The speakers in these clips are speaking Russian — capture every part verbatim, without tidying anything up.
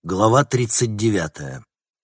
Глава тридцать девятая.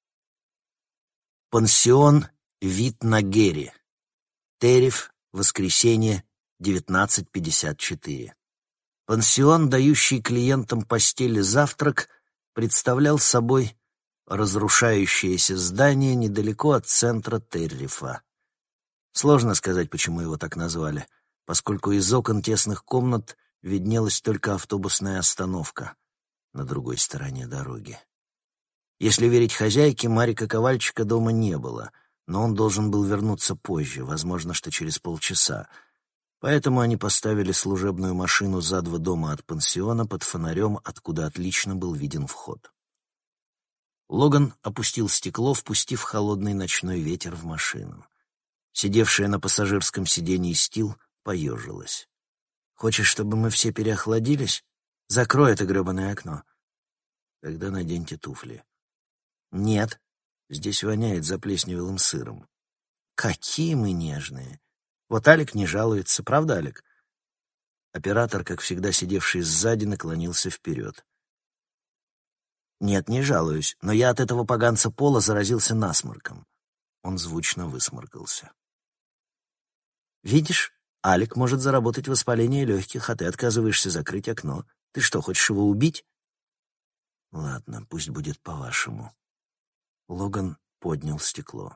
Пансион «Вид на Герри». Терриф, воскресенье, девятнадцать пятьдесят четыре. Пансион, дающий клиентам постели завтрак, представлял собой разрушающееся здание недалеко от центра Террифа. Сложно сказать, почему его так назвали, поскольку из окон тесных комнат виднелась только автобусная остановка на другой стороне дороги. Если верить хозяйке, Марика Ковальчика дома не было, но он должен был вернуться позже, возможно, что через полчаса. Поэтому они поставили служебную машину за два дома от пансиона под фонарем, откуда отлично был виден вход. Логан опустил стекло, впустив холодный ночной ветер в машину. Сидевшая на пассажирском сиденье Стил поежилась. «Хочешь, чтобы мы все переохладились? Закрой это гребаное окно. Тогда наденьте туфли». «Нет, здесь воняет заплесневелым сыром». «Какие мы нежные! Вот Алик не жалуется, правда, Алик?» Оператор, как всегда сидевший сзади, наклонился вперед. «Нет, не жалуюсь, но я от этого поганца Пола заразился насморком». Он звучно высморкался. «Видишь, Алик может заработать воспаление легких, а ты отказываешься закрыть окно. Ты что, хочешь его убить?» «Ладно, пусть будет по-вашему». Логан поднял стекло.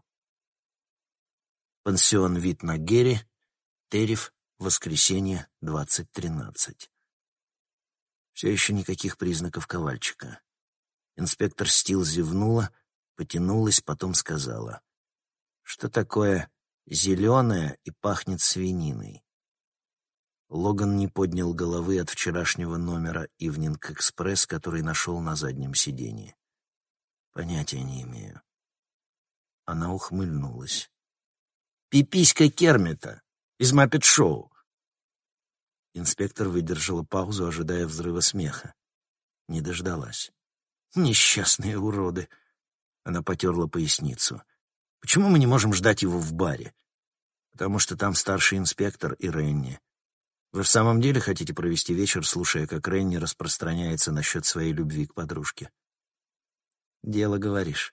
Пансион «Вид на Герри», Терриф, воскресенье, двадцать тринадцать. Все еще никаких признаков Ковальчика. Инспектор Стил зевнула, потянулась, потом сказала: «Что такое зеленое и пахнет свининой?» Логан не поднял головы от вчерашнего номера «Ивнинг Экспресс», который нашел на заднем сиденье. «Понятия не имею». Она ухмыльнулась. «Пиписька Кермита из Маппет-шоу». Инспектор выдержала паузу, ожидая взрыва смеха. Не дождалась. «Несчастные уроды!» Она потерла поясницу. «Почему мы не можем ждать его в баре?» «Потому что там старший инспектор и Ренни. Вы в самом деле хотите провести вечер, слушая, как Ренни распространяется насчет своей любви к подружке?» «Дело, говоришь».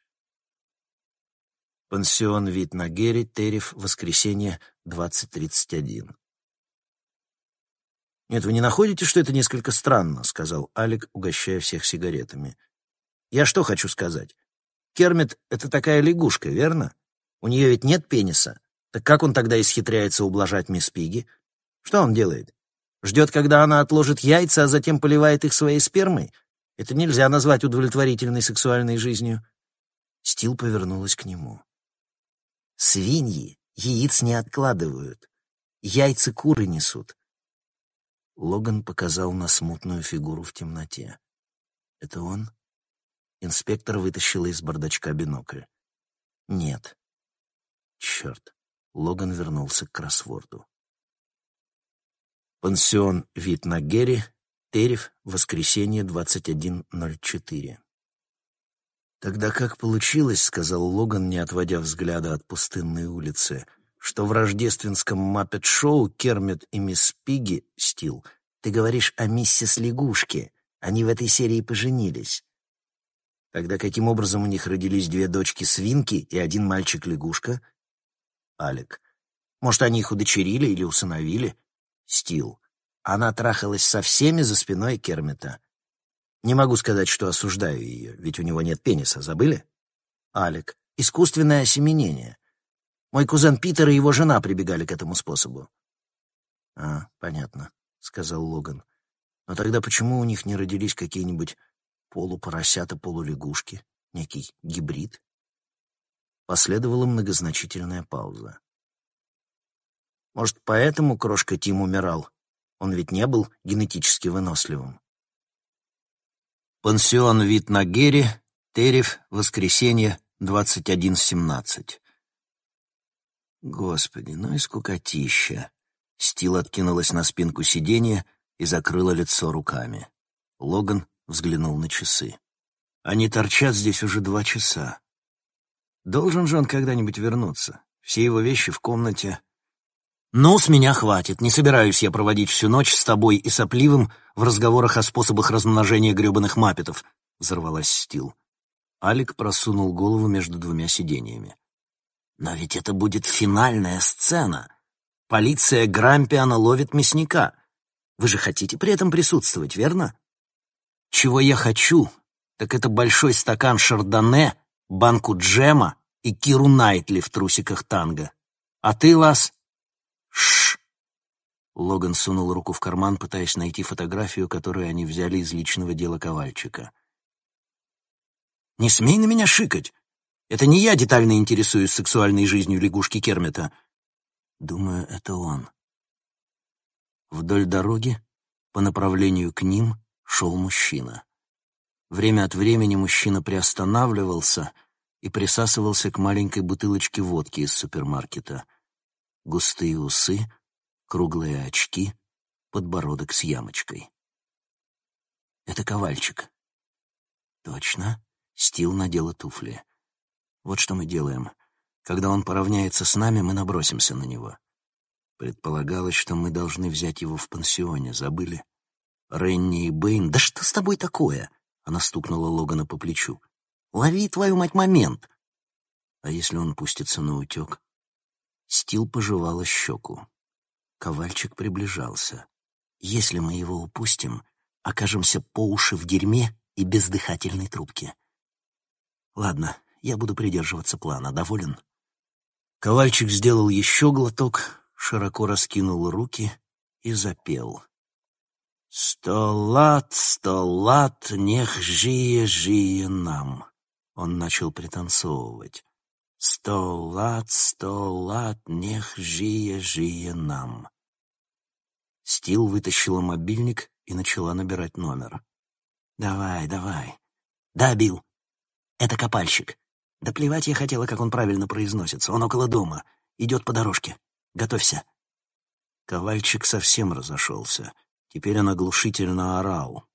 Пансион «Вид на Герри», Терриф, воскресенье, двадцать тридцать один. «Нет, вы не находите, что это несколько странно?» — сказал Алик, угощая всех сигаретами. «Я что хочу сказать? Кермит — это такая лягушка, верно? У нее ведь нет пениса. Так как он тогда исхитряется ублажать мисс Пигги? Что он делает? Ждет, когда она отложит яйца, а затем поливает их своей спермой? Это нельзя назвать удовлетворительной сексуальной жизнью». Стил повернулась к нему. «Свиньи яиц не откладывают. Яйца куры несут». Логан показал на смутную фигуру в темноте. «Это он?» Инспектор вытащила из бардачка бинокль. «Нет». «Черт». Логан вернулся к кроссворду. Пансион «Вид на Герри», Терриф, воскресенье, двадцать один ноль четыре. «Тогда как получилось, — сказал Логан, не отводя взгляда от пустынной улицы, — что в рождественском Маппет-шоу Кермит и мисс Пигги, Стил, ты говоришь о миссис Лягушке, они в этой серии поженились. Тогда каким образом у них родились две дочки-свинки и один мальчик-лягушка?» Алик. «Может, они их удочерили или усыновили?» Стил. «Она трахалась со всеми за спиной Кермита. Не могу сказать, что осуждаю ее, ведь у него нет пениса, забыли?» Алик. «Искусственное осеменение. Мой кузен Питер и его жена прибегали к этому способу». «А, понятно», — сказал Логан. «Но тогда почему у них не родились какие-нибудь полупоросята-полулягушки, некий гибрид?» Последовала многозначительная пауза. «Может, поэтому крошка Тим умирал? Он ведь не был генетически выносливым». Пансион «Вид на Герри», Терриф, воскресенье, двадцать один семнадцать. «Господи, ну и скукотища!» Стил откинулась на спинку сиденья и закрыла лицо руками. Логан взглянул на часы. «Они торчат здесь уже два часа. Должен же он когда-нибудь вернуться. Все его вещи в комнате. «Ну, с меня хватит. Не собираюсь я проводить всю ночь с тобой и сопливым в разговорах о способах размножения гребаных маппетов», — взорвалась Стил. Алик просунул голову между двумя сиденьями. «Но ведь это будет финальная сцена. Полиция Грампиана ловит мясника. Вы же хотите при этом присутствовать, верно? Чего я хочу, так это большой стакан шардоне, банку джема и Киру Найтли в трусиках танго. А ты, Лас?» «Шш!» Логан сунул руку в карман, пытаясь найти фотографию, которую они взяли из личного дела Ковальчика. «Не смей на меня шикать! Это не я детально интересуюсь сексуальной жизнью лягушки Кермита». «Думаю, это он». Вдоль дороги, по направлению к ним, шел мужчина. Время от времени мужчина приостанавливался и присасывался к маленькой бутылочке водки из супермаркета. Густые усы, круглые очки, подбородок с ямочкой. «Это Ковальчик». «Точно». Стил надела туфли. «Вот что мы делаем. Когда он поравняется с нами, мы набросимся на него». Предполагалось, что мы должны взять его в пансионе. Забыли? Ренни и Бэйн... «Да что с тобой такое?» Она стукнула Логана по плечу. «Лови, твою мать, момент!» «А если он пустится на утек?» Стил пожевала щеку. Ковальчик приближался. «Если мы его упустим, окажемся по уши в дерьме и бездыхательной трубке. Ладно, я буду придерживаться плана. Доволен?» Ковальчик сделал еще глоток, широко раскинул руки и запел. «Сто лат, сто лат, нех жие, жие нам». Он начал пританцовывать. «Сто лат, сто лат, нех жие, жие нам». Стил вытащила мобильник и начала набирать номер. «Давай, давай». «Да, Билл. Это Копальщик. Да плевать я хотела, как он правильно произносится. Он около дома. Идет по дорожке. Готовься». Ковальчик совсем разошелся. Теперь он оглушительно орал.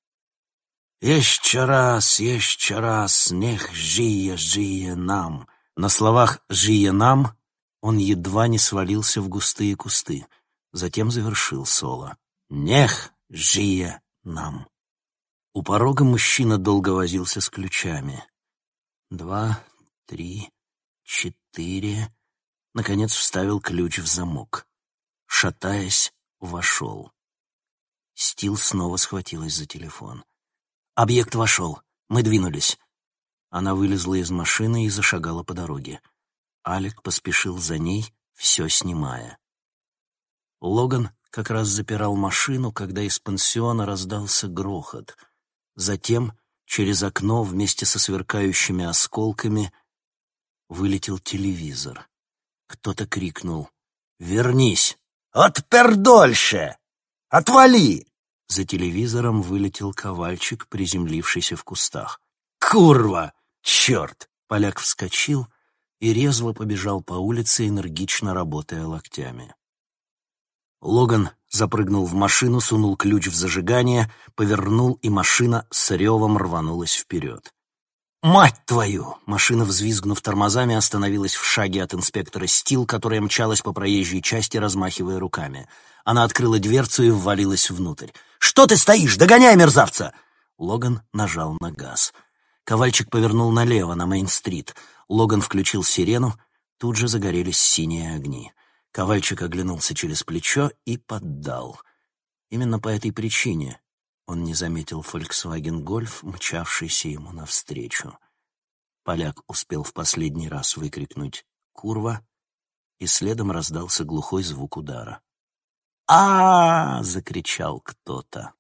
«Еще раз, еще раз, нех жие, жие нам». На словах «жие нам» он едва не свалился в густые кусты. Затем завершил соло. «Нех жие нам». У порога мужчина долго возился с ключами. Два, три, четыре. Наконец вставил ключ в замок. Шатаясь, вошел. Стил снова схватилась за телефон. «Объект вошел. Мы двинулись». Она вылезла из машины и зашагала по дороге. Алик поспешил за ней, все снимая. Логан как раз запирал машину, когда из пансиона раздался грохот. Затем через окно вместе со сверкающими осколками вылетел телевизор. Кто-то крикнул: «Вернись! Отпердольше! Отвали!» За телевизором вылетел Ковальчик, приземлившийся в кустах. «Курва! Черт!» Поляк вскочил и резво побежал по улице, энергично работая локтями. Логан запрыгнул в машину, сунул ключ в зажигание, повернул, и машина с ревом рванулась вперед. «Мать твою!» Машина, взвизгнув тормозами, остановилась в шаге от инспектора Стил, которая мчалась по проезжей части, размахивая руками. Она открыла дверцу и ввалилась внутрь. «Что ты стоишь? Догоняй мерзавца!» Логан нажал на газ. Ковальчик повернул налево, на Мейн-стрит. Логан включил сирену, тут же загорелись синие огни. Ковальчик оглянулся через плечо и поддал. Именно по этой причине он не заметил Volkswagen Golf, мчавшийся ему навстречу. Поляк успел в последний раз выкрикнуть «Курва!», и следом раздался глухой звук удара. «А-а-а!» — закричал кто-то.